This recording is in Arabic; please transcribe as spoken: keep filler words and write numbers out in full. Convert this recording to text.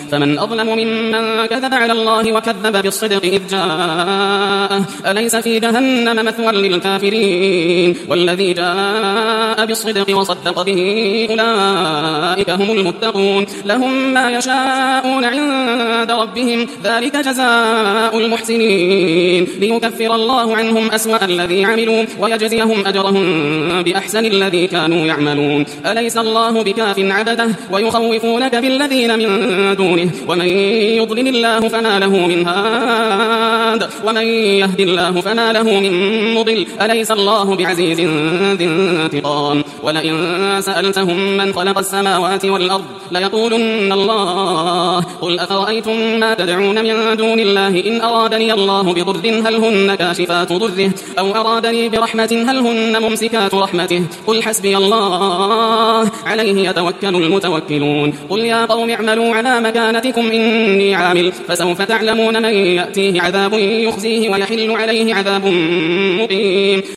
فمن أظلم ممن كذب على الله وكذب بالصدق إذ جاءه أليس في جهنم مثوى للكافرين والذي جاء بالصدق وصدق به أولئك هم المتقون لهم ما يشاءون عند ربهم ذلك جزاء المحسنين ليكفر الله عنهم أسوأ الذي عملوا ويجزيهم أجرهم بأحسن الذي كانوا يعملون أليس الله بكاف عبده ويخوفونك بالذين من دونه ومن يضلل الله فما له من هاد ومن يهد الله فما له من مضل أليس الله بعزيز ذي انتقام ولئن سألتهم من خلق السماوات والأرض ليقولن الله قل أفرأيتم ما تدعون من دون الله إن أرادني الله بضر هل هن كاشفات ضره أو أرادني برحمة هل هن ممسكات رحمته قل حسبي الله عليه يتوكل المتوكلون قل يا قوم اعملوا على مكانتكم إني عامل فسوف تعلمون من يأتيه عذاب يخزيه ويحل عليه عذاب مقيم